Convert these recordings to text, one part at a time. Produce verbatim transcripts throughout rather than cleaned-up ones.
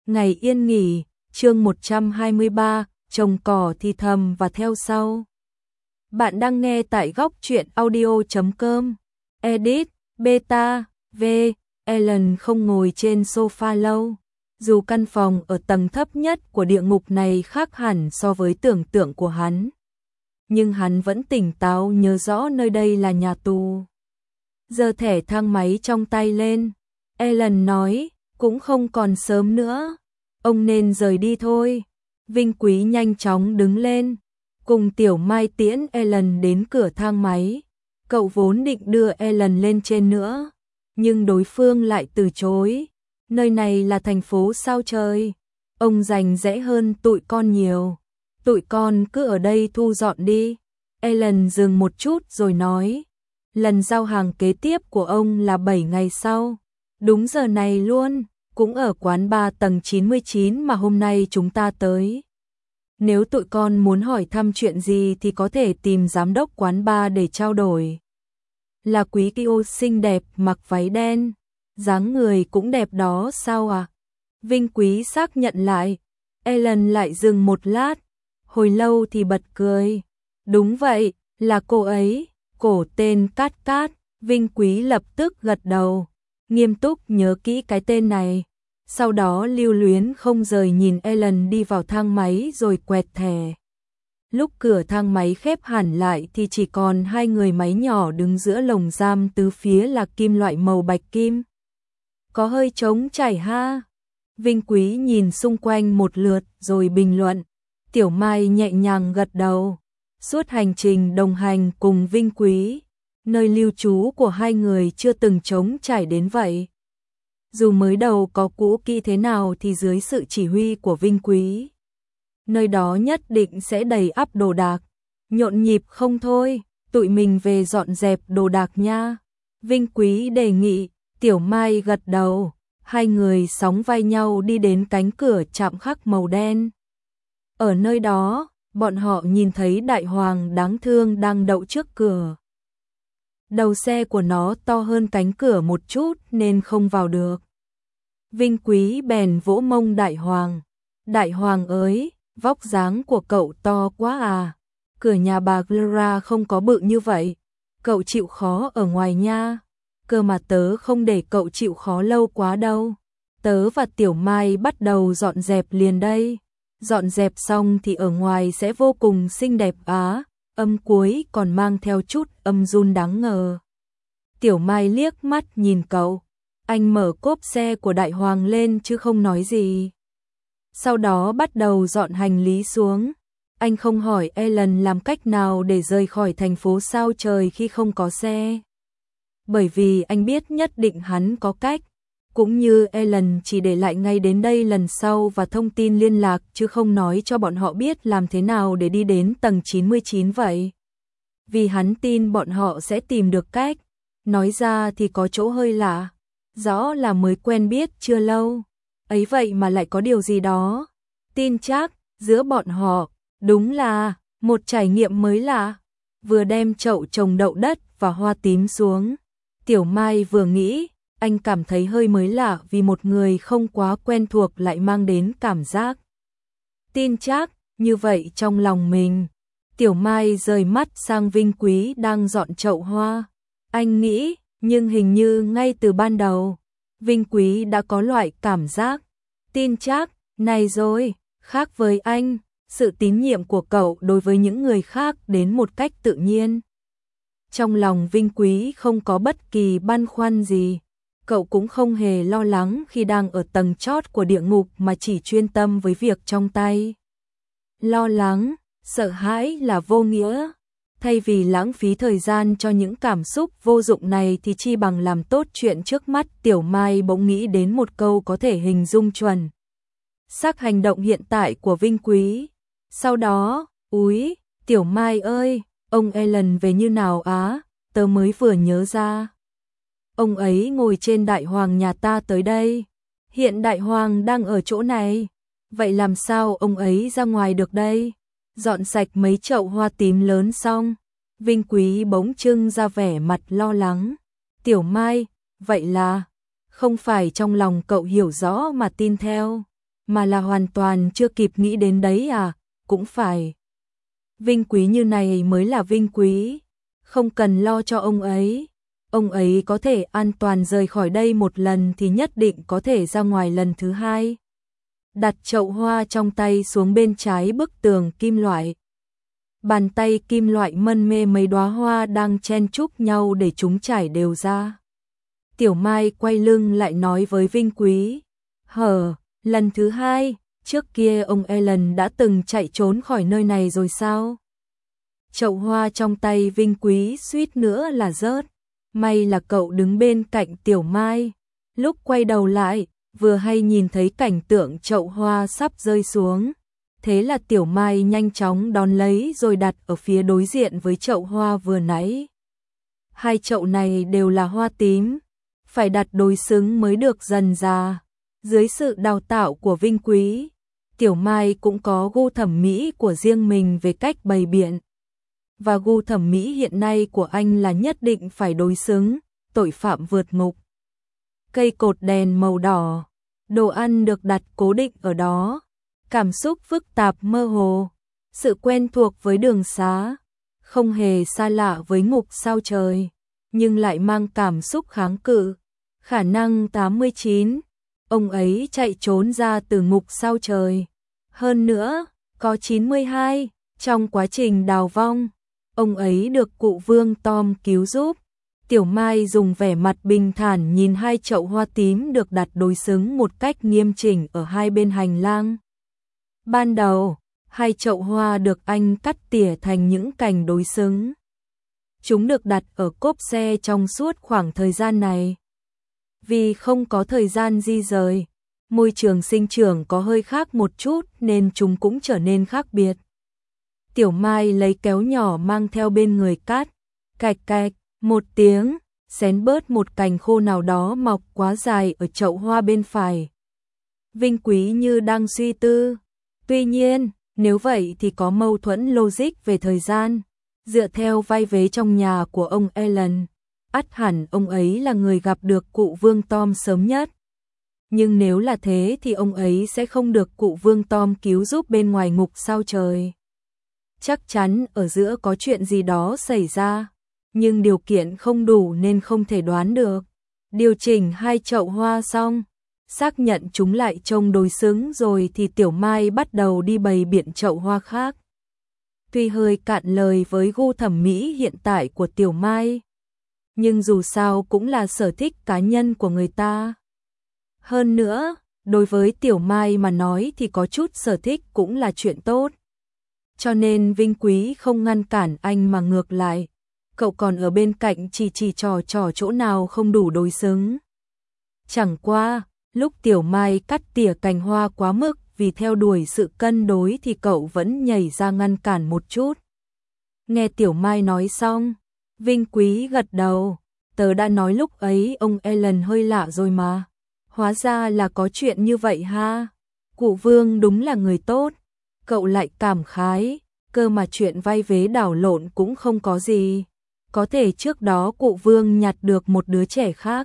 Ngày yên nghỉ, chương một trăm hai mươi ba, trồng cỏ thì thầm và theo sau. Bạn đang nghe tại góc truyện audio chấm com. Edit, Beta, V, Ellen không ngồi trên sofa lâu. Dù căn phòng ở tầng thấp nhất của địa ngục này khác hẳn so với tưởng tượng của hắn, nhưng hắn vẫn tỉnh táo nhớ rõ nơi đây là nhà tù. Giơ thẻ thang máy trong tay lên, Ellen nói, cũng không còn sớm nữa, ông nên rời đi thôi. Vinh Quý nhanh chóng đứng lên, cùng Tiểu Mai tiễn Ellen đến cửa thang máy. Cậu vốn định đưa Ellen lên trên nữa, nhưng đối phương lại từ chối. Nơi này là thành phố sao trời, ông rành rẽ hơn tụi con nhiều. Tụi con cứ ở đây thu dọn đi. Ellen dừng một chút rồi nói, lần giao hàng kế tiếp của ông là bảy ngày sau. Đúng giờ này luôn, cũng ở quán bar tầng chín mươi chín mà hôm nay chúng ta tới. Nếu tụi con muốn hỏi thăm chuyện gì thì có thể tìm giám đốc quán bar để trao đổi. Là quý Kiêu xinh đẹp mặc váy đen, dáng người cũng đẹp đó sao à? Vinh Quý xác nhận lại. Ellen lại dừng một lát, hồi lâu thì bật cười. Đúng vậy, là cô ấy, cổ tên Cát Cát. Vinh Quý lập tức gật đầu, nghiêm túc nhớ kỹ cái tên này. Sau đó lưu luyến không rời nhìn Ellen đi vào thang máy rồi quẹt thẻ. Lúc cửa thang máy khép hẳn lại thì chỉ còn hai người máy nhỏ đứng giữa lồng giam, tứ phía là kim loại màu bạch kim. Có hơi trống chảy ha. Vinh Quý nhìn xung quanh một lượt rồi bình luận. Tiểu Mai nhẹ nhàng gật đầu. Suốt hành trình đồng hành cùng Vinh Quý, nơi lưu trú của hai người chưa từng trống trải đến vậy. Dù mới đầu có cũ kỹ thế nào thì dưới sự chỉ huy của Vinh Quý, nơi đó nhất định sẽ đầy ắp đồ đạc. Nhộn nhịp không thôi, tụi mình về dọn dẹp đồ đạc nha. Vinh Quý đề nghị. Tiểu Mai gật đầu. Hai người sóng vai nhau đi đến cánh cửa chạm khắc màu đen. Ở nơi đó, bọn họ nhìn thấy đại hoàng đáng thương đang đậu trước cửa. Đầu xe của nó to hơn cánh cửa một chút nên không vào được. Vinh Quý bèn vỗ mông đại hoàng. Đại hoàng ơi, vóc dáng của cậu to quá à. Cửa nhà bà Clara không có bự như vậy. Cậu chịu khó ở ngoài nha. Cơ mà tớ không để cậu chịu khó lâu quá đâu. Tớ và Tiểu Mai bắt đầu dọn dẹp liền đây. Dọn dẹp xong thì ở ngoài sẽ vô cùng xinh đẹp á. Âm cuối còn mang theo chút âm run đáng ngờ. Tiểu Mai liếc mắt nhìn cậu. Anh mở cốp xe của đại hoàng lên chứ không nói gì. Sau đó bắt đầu dọn hành lý xuống. Anh không hỏi Ellen làm cách nào để rời khỏi thành phố sao trời khi không có xe. Bởi vì anh biết nhất định hắn có cách. Cũng như Ellen chỉ để lại ngay đến đây lần sau và thông tin liên lạc chứ không nói cho bọn họ biết làm thế nào để đi đến tầng chín mươi chín vậy. Vì hắn tin bọn họ sẽ tìm được cách. Nói ra thì có chỗ hơi lạ. Rõ là mới quen biết chưa lâu. Ấy vậy mà lại có điều gì đó. Tin chắc giữa bọn họ đúng là một trải nghiệm mới lạ. Vừa đem chậu trồng đậu đất và hoa tím xuống. Tiểu Mai vừa nghĩ, anh cảm thấy hơi mới lạ vì một người không quá quen thuộc lại mang đến cảm giác tin chắc như vậy trong lòng mình. Tiểu Mai rời mắt sang Vinh Quý đang dọn chậu hoa. Anh nghĩ, nhưng hình như ngay từ ban đầu, Vinh Quý đã có loại cảm giác tin chắc này rồi. Khác với anh, sự tín nhiệm của cậu đối với những người khác đến một cách tự nhiên. Trong lòng Vinh Quý không có bất kỳ băn khoăn gì. Cậu cũng không hề lo lắng khi đang ở tầng chót của địa ngục mà chỉ chuyên tâm với việc trong tay. Lo lắng, sợ hãi là vô nghĩa. Thay vì lãng phí thời gian cho những cảm xúc vô dụng này thì chi bằng làm tốt chuyện trước mắt. Tiểu Mai bỗng nghĩ đến một câu có thể hình dung chuẩn xác hành động hiện tại của Vinh Quý. Sau đó, úi, Tiểu Mai ơi, ông Ellen về như nào á, tớ mới vừa nhớ ra. Ông ấy ngồi trên đại hoàng nhà ta tới đây. Hiện đại hoàng đang ở chỗ này. Vậy làm sao ông ấy ra ngoài được đây? Dọn sạch mấy chậu hoa tím lớn xong, Vinh Quý bỗng trưng ra vẻ mặt lo lắng. Tiểu Mai, vậy là không phải trong lòng cậu hiểu rõ mà tin theo, mà là hoàn toàn chưa kịp nghĩ đến đấy à, cũng phải. Vinh Quý như này mới là Vinh Quý, không cần lo cho ông ấy. Ông ấy có thể an toàn rời khỏi đây một lần thì nhất định có thể ra ngoài lần thứ hai. Đặt chậu hoa trong tay xuống bên trái bức tường kim loại. Bàn tay kim loại mân mê mấy đóa hoa đang chen chúc nhau để chúng trải đều ra. Tiểu Mai quay lưng lại nói với Vinh Quý, hờ, lần thứ hai, trước kia ông Alan đã từng chạy trốn khỏi nơi này rồi sao? Chậu hoa trong tay Vinh Quý suýt nữa là rớt. May là cậu đứng bên cạnh Tiểu Mai. Lúc quay đầu lại, vừa hay nhìn thấy cảnh tượng chậu hoa sắp rơi xuống. Thế là Tiểu Mai nhanh chóng đón lấy rồi đặt ở phía đối diện với chậu hoa vừa nãy. Hai chậu này đều là hoa tím, phải đặt đối xứng mới được dần ra. Dưới sự đào tạo của Vinh Quý, Tiểu Mai cũng có gu thẩm mỹ của riêng mình về cách bày biện. Và gu thẩm mỹ hiện nay của anh là nhất định phải đối xứng, tội phạm vượt ngục. Cây cột đèn màu đỏ, đồ ăn được đặt cố định ở đó, cảm xúc phức tạp mơ hồ, sự quen thuộc với đường xá, không hề xa lạ với ngục sao trời, nhưng lại mang cảm xúc kháng cự. Khả năng tám mươi chín, ông ấy chạy trốn ra từ ngục sao trời. Hơn nữa, có chín mươi hai, trong quá trình đào vong, ông ấy được cụ Vương Tom cứu giúp. Tiểu Mai dùng vẻ mặt bình thản nhìn hai chậu hoa tím được đặt đối xứng một cách nghiêm chỉnh ở hai bên hành lang. Ban đầu, hai chậu hoa được anh cắt tỉa thành những cành đối xứng. Chúng được đặt ở cốp xe trong suốt khoảng thời gian này. Vì không có thời gian di rời, môi trường sinh trưởng có hơi khác một chút nên chúng cũng trở nên khác biệt. Tiểu Mai lấy kéo nhỏ mang theo bên người cắt, cạch cạch, một tiếng, xén bớt một cành khô nào đó mọc quá dài ở chậu hoa bên phải. Vinh Quý như đang suy tư. Tuy nhiên, nếu vậy thì có mâu thuẫn logic về thời gian. Dựa theo vai vế trong nhà của ông Alan, ắt hẳn ông ấy là người gặp được cụ Vương Tom sớm nhất. Nhưng nếu là thế thì ông ấy sẽ không được cụ Vương Tom cứu giúp bên ngoài ngục sao trời. Chắc chắn ở giữa có chuyện gì đó xảy ra, nhưng điều kiện không đủ nên không thể đoán được. Điều chỉnh hai chậu hoa xong, xác nhận chúng lại trông đối xứng rồi thì Tiểu Mai bắt đầu đi bày biện chậu hoa khác. Tuy hơi cạn lời với gu thẩm mỹ hiện tại của Tiểu Mai, nhưng dù sao cũng là sở thích cá nhân của người ta. Hơn nữa, đối với Tiểu Mai mà nói thì có chút sở thích cũng là chuyện tốt. Cho nên Vinh Quý không ngăn cản anh mà ngược lại, cậu còn ở bên cạnh chỉ chỉ trò trò chỗ nào không đủ đối xứng. Chẳng qua, lúc Tiểu Mai cắt tỉa cành hoa quá mức vì theo đuổi sự cân đối thì cậu vẫn nhảy ra ngăn cản một chút. Nghe Tiểu Mai nói xong, Vinh Quý gật đầu, tớ đã nói lúc ấy ông Alan hơi lạ rồi mà. Hóa ra là có chuyện như vậy ha. Cụ Vương đúng là người tốt. Cậu lại cảm khái, cơ mà chuyện vai vế đảo lộn cũng không có gì. Có thể trước đó cụ Vương nhặt được một đứa trẻ khác,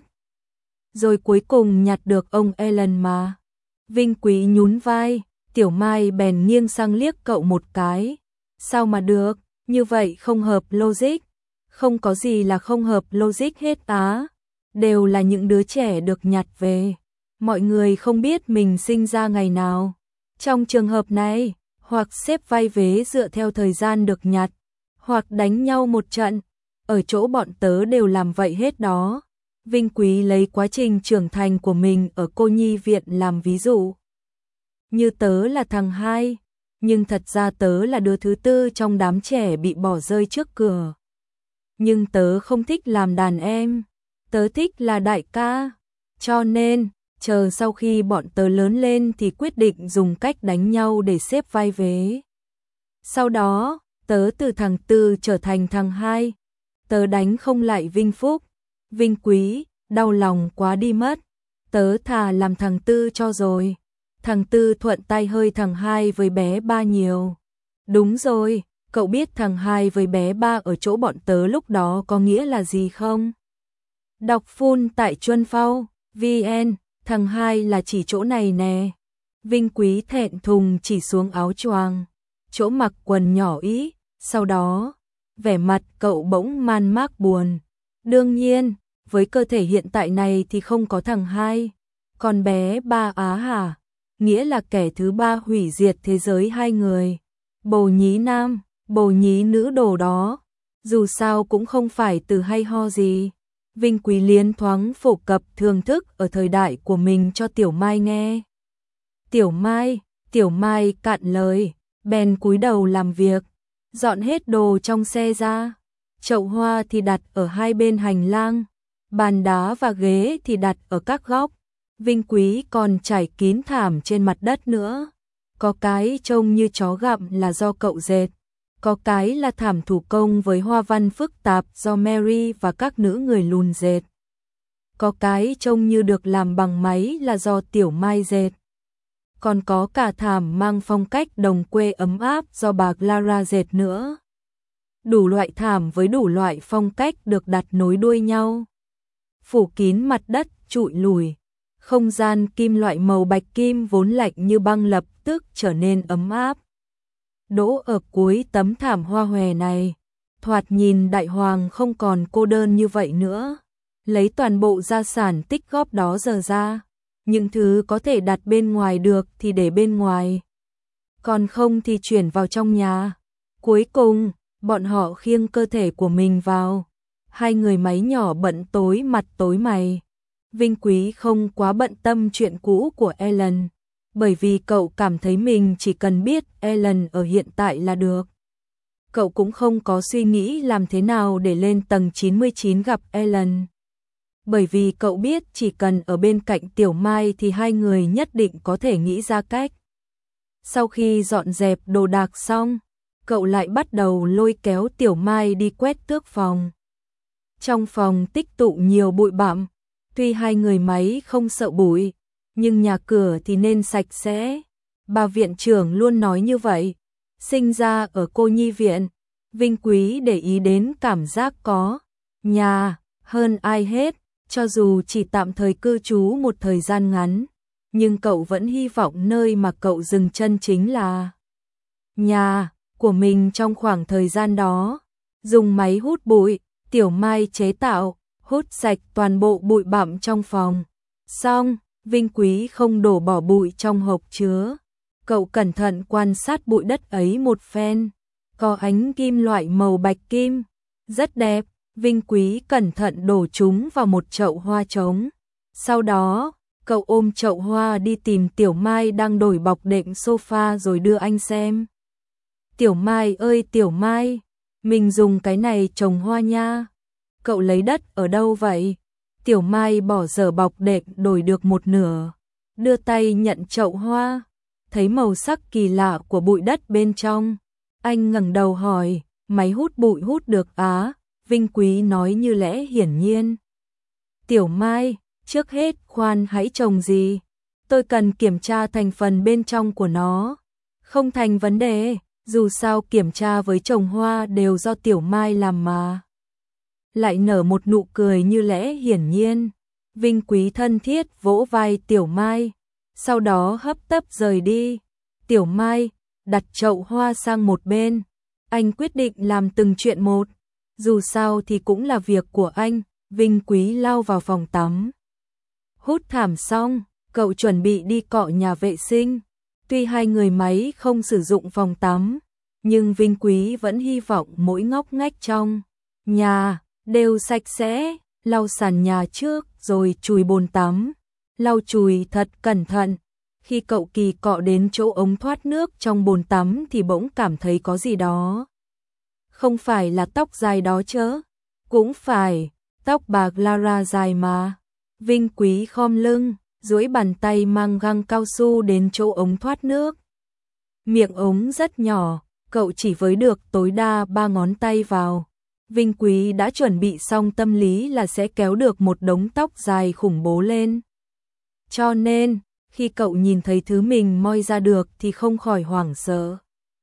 rồi cuối cùng nhặt được ông Alan mà. Vinh Quý nhún vai, Tiểu Mai bèn nghiêng sang liếc cậu một cái. Sao mà được, như vậy không hợp logic. Không có gì là không hợp logic hết á. Đều là những đứa trẻ được nhặt về. Mọi người không biết mình sinh ra ngày nào. Trong trường hợp này, hoặc xếp vai vế dựa theo thời gian được nhặt, hoặc đánh nhau một trận. Ở chỗ bọn tớ đều làm vậy hết đó. Vinh Quý lấy quá trình trưởng thành của mình ở cô nhi viện làm ví dụ. Như tớ là thằng hai, nhưng thật ra tớ là đứa thứ tư trong đám trẻ bị bỏ rơi trước cửa. Nhưng tớ không thích làm đàn em, tớ thích là đại ca. Cho nên, chờ sau khi bọn tớ lớn lên thì quyết định dùng cách đánh nhau để xếp vai vế. Sau đó, tớ từ thằng tư trở thành thằng hai. Tớ đánh không lại Vinh Phúc, Vinh Quý, đau lòng quá đi mất. Tớ thà làm thằng tư cho rồi. Thằng tư thuận tay hơi thằng hai với bé ba nhiều. Đúng rồi, cậu biết thằng hai với bé ba ở chỗ bọn tớ lúc đó có nghĩa là gì không? Đọc full tại Chuân Phao, vê en, thằng hai là chỉ chỗ này nè. Vinh Quý thẹn thùng chỉ xuống áo choàng, chỗ mặc quần nhỏ ý, sau đó, vẻ mặt cậu bỗng man mác buồn. Đương nhiên, với cơ thể hiện tại này thì không có thằng hai, con bé ba á hả? Nghĩa là kẻ thứ ba hủy diệt thế giới hai người. Bồ nhí nam, bồ nhí nữ đồ đó, dù sao cũng không phải từ hay ho gì. Vinh Quý liến thoáng phổ cập thưởng thức ở thời đại của mình cho Tiểu Mai nghe. Tiểu Mai, Tiểu Mai cạn lời, bèn cúi đầu làm việc, dọn hết đồ trong xe ra. Chậu hoa thì đặt ở hai bên hành lang, bàn đá và ghế thì đặt ở các góc. Vinh Quý còn trải kín thảm trên mặt đất nữa. Có cái trông như chó gặm là do cậu dệt, có cái là thảm thủ công với hoa văn phức tạp do Mary và các nữ người lùn dệt. Có cái trông như được làm bằng máy là do Tiểu Mai dệt. Còn có cả thảm mang phong cách đồng quê ấm áp do bà Clara dệt nữa. Đủ loại thảm với đủ loại phong cách được đặt nối đuôi nhau, phủ kín mặt đất trụi lùi. Không gian kim loại màu bạch kim vốn lạnh như băng lập tức trở nên ấm áp. Đỗ ở cuối tấm thảm hoa hòe này, thoạt nhìn đại hoàng không còn cô đơn như vậy nữa. Lấy toàn bộ gia sản tích góp đó giờ ra, những thứ có thể đặt bên ngoài được thì để bên ngoài, còn không thì chuyển vào trong nhà. Cuối cùng, bọn họ khiêng cơ thể của mình vào. Hai người máy nhỏ bận tối mặt tối mày. Vinh Quý không quá bận tâm chuyện cũ của Ellen, bởi vì cậu cảm thấy mình chỉ cần biết Ellen ở hiện tại là được. Cậu cũng không có suy nghĩ làm thế nào để lên tầng chín mươi chín gặp Ellen, bởi vì cậu biết chỉ cần ở bên cạnh Tiểu Mai thì hai người nhất định có thể nghĩ ra cách. Sau khi dọn dẹp đồ đạc xong, cậu lại bắt đầu lôi kéo Tiểu Mai đi quét tước phòng. Trong phòng tích tụ nhiều bụi bặm, tuy hai người máy không sợ bụi, nhưng nhà cửa thì nên sạch sẽ. Bà viện trưởng luôn nói như vậy. Sinh ra ở cô nhi viện, Vinh Quý để ý đến cảm giác có nhà hơn ai hết, cho dù chỉ tạm thời cư trú một thời gian ngắn, nhưng cậu vẫn hy vọng nơi mà cậu dừng chân chính là nhà của mình trong khoảng thời gian đó. Dùng máy hút bụi, Tiểu Mai chế tạo, hút sạch toàn bộ bụi bặm trong phòng. Xong, Vinh Quý không đổ bỏ bụi trong hộp chứa. Cậu cẩn thận quan sát bụi đất ấy một phen. Có ánh kim loại màu bạch kim, rất đẹp. Vinh Quý cẩn thận đổ chúng vào một chậu hoa trống. Sau đó, cậu ôm chậu hoa đi tìm Tiểu Mai đang đổi bọc đệm sofa rồi đưa anh xem. Tiểu Mai ơi Tiểu Mai, mình dùng cái này trồng hoa nha. Cậu lấy đất ở đâu vậy? Tiểu Mai bỏ dở bọc đệm đổi được một nửa, đưa tay nhận chậu hoa, thấy màu sắc kỳ lạ của bụi đất bên trong. Anh ngẩng đầu hỏi, máy hút bụi hút được á? Vinh Quý nói như lẽ hiển nhiên. Tiểu Mai, trước hết khoan hãy trồng gì? Tôi cần kiểm tra thành phần bên trong của nó. Không thành vấn đề, dù sao kiểm tra với trồng hoa đều do Tiểu Mai làm mà. Lại nở một nụ cười như lẽ hiển nhiên. Vinh Quý thân thiết vỗ vai Tiểu Mai, sau đó hấp tấp rời đi. Tiểu Mai đặt chậu hoa sang một bên. Anh quyết định làm từng chuyện một, dù sao thì cũng là việc của anh. Vinh Quý lao vào phòng tắm. Hút thảm xong, cậu chuẩn bị đi cọ nhà vệ sinh. Tuy hai người máy không sử dụng phòng tắm, nhưng Vinh Quý vẫn hy vọng mỗi ngóc ngách trong nhà đều sạch sẽ. Lau sàn nhà trước rồi chùi bồn tắm. Lau chùi thật cẩn thận. Khi cậu kỳ cọ đến chỗ ống thoát nước trong bồn tắm thì bỗng cảm thấy có gì đó. Không phải là tóc dài đó chớ. Cũng phải, tóc bà Clara dài mà. Vinh Quý khom lưng, duỗi bàn tay mang găng cao su đến chỗ ống thoát nước. Miệng ống rất nhỏ, cậu chỉ với được tối đa ba ngón tay vào. Vinh Quý đã chuẩn bị xong tâm lý là sẽ kéo được một đống tóc dài khủng bố lên. Cho nên, khi cậu nhìn thấy thứ mình moi ra được thì không khỏi hoảng sợ.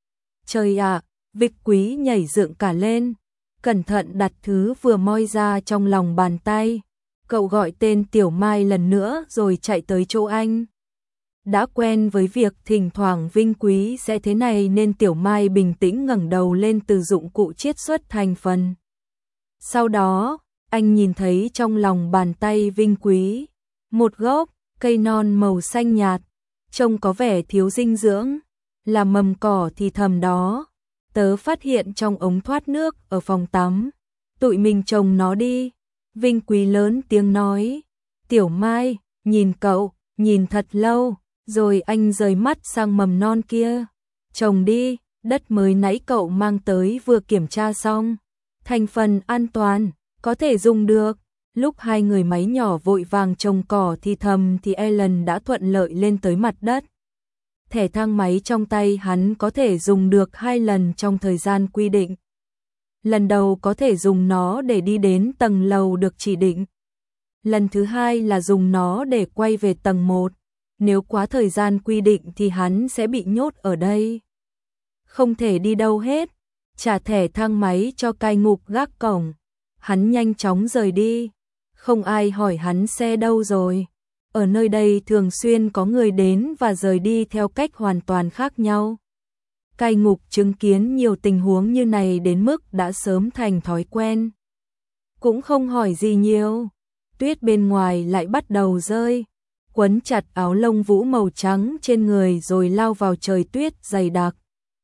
Trời ạ, Vinh Quý nhảy dựng cả lên, cẩn thận đặt thứ vừa moi ra trong lòng bàn tay. Cậu gọi tên Tiểu Mai lần nữa rồi chạy tới chỗ anh. Đã quen với việc thỉnh thoảng Vinh Quý sẽ thế này nên Tiểu Mai bình tĩnh ngẩng đầu lên từ dụng cụ chiết xuất thành phần. Sau đó, anh nhìn thấy trong lòng bàn tay Vinh Quý, một gốc cây non màu xanh nhạt, trông có vẻ thiếu dinh dưỡng, là mầm cỏ thì thầm đó. Tớ phát hiện trong ống thoát nước ở phòng tắm, tụi mình trồng nó đi. Vinh Quý lớn tiếng nói. Tiểu Mai nhìn cậu, nhìn thật lâu, rồi anh rời mắt sang mầm non kia. Trồng đi, đất mới nãy cậu mang tới vừa kiểm tra xong, thành phần an toàn, có thể dùng được. Lúc hai người máy nhỏ vội vàng trồng cỏ thì thầm thì Alan đã thuận lợi lên tới mặt đất. Thẻ thang máy trong tay hắn có thể dùng được hai lần trong thời gian quy định. Lần đầu có thể dùng nó để đi đến tầng lầu được chỉ định. Lần thứ hai là dùng nó để quay về tầng một. Nếu quá thời gian quy định thì hắn sẽ bị nhốt ở đây. Không thể đi đâu hết. Trả thẻ thang máy cho cai ngục gác cổng. Hắn nhanh chóng rời đi. Không ai hỏi hắn xe đâu rồi. Ở nơi đây thường xuyên có người đến và rời đi theo cách hoàn toàn khác nhau. Cai ngục chứng kiến nhiều tình huống như này đến mức đã sớm thành thói quen. Cũng không hỏi gì nhiều. Tuyết bên ngoài lại bắt đầu rơi. Quấn chặt áo lông vũ màu trắng trên người rồi lao vào trời tuyết dày đặc.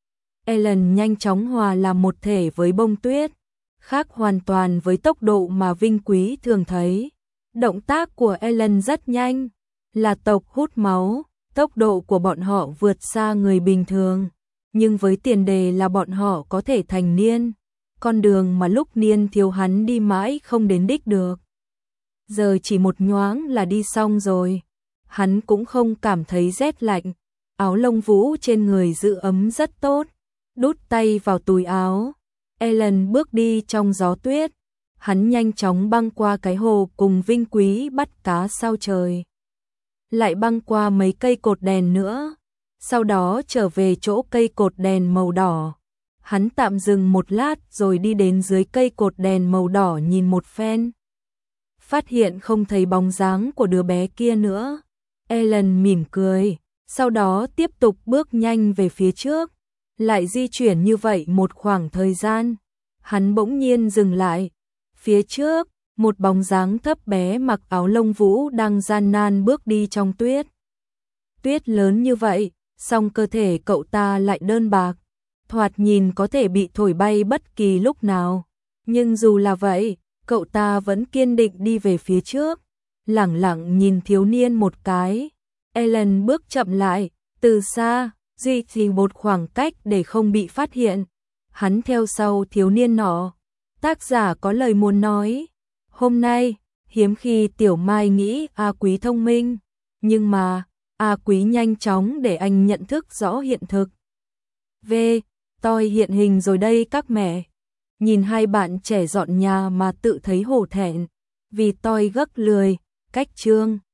Alan nhanh chóng hòa làm một thể với bông tuyết, khác hoàn toàn với tốc độ mà Vinh Quý thường thấy. Động tác của Alan rất nhanh, là tộc hút máu, tốc độ của bọn họ vượt xa người bình thường, nhưng với tiền đề là bọn họ có thể thành niên, con đường mà lúc niên thiếu hắn đi mãi không đến đích được. Giờ chỉ một nhoáng là đi xong rồi, hắn cũng không cảm thấy rét lạnh, áo lông vũ trên người giữ ấm rất tốt, đút tay vào túi áo. Alan bước đi trong gió tuyết, hắn nhanh chóng băng qua cái hồ cùng Vinh Quý bắt cá sao trời. Lại băng qua mấy cây cột đèn nữa, sau đó trở về chỗ cây cột đèn màu đỏ. Hắn tạm dừng một lát rồi đi đến dưới cây cột đèn màu đỏ nhìn một phen. Phát hiện không thấy bóng dáng của đứa bé kia nữa. Alan mỉm cười, sau đó tiếp tục bước nhanh về phía trước. Lại di chuyển như vậy một khoảng thời gian, hắn bỗng nhiên dừng lại. Phía trước, một bóng dáng thấp bé mặc áo lông vũ đang gian nan bước đi trong tuyết. Tuyết lớn như vậy, song cơ thể cậu ta lại đơn bạc, thoạt nhìn có thể bị thổi bay bất kỳ lúc nào. Nhưng dù là vậy, cậu ta vẫn kiên định đi về phía trước, lẳng lặng nhìn thiếu niên một cái. Alan bước chậm lại, từ xa, duy trì một khoảng cách để không bị phát hiện. Hắn theo sau thiếu niên nọ. Tác giả có lời muốn nói. Hôm nay, hiếm khi Tiểu Mai nghĩ A Quý thông minh, nhưng mà, A Quý nhanh chóng để anh nhận thức rõ hiện thực. V. Tôi hiện hình rồi đây các mẹ. Nhìn hai bạn trẻ dọn nhà mà tự thấy hổ thẹn, vì tôi gấc lười, cách chương.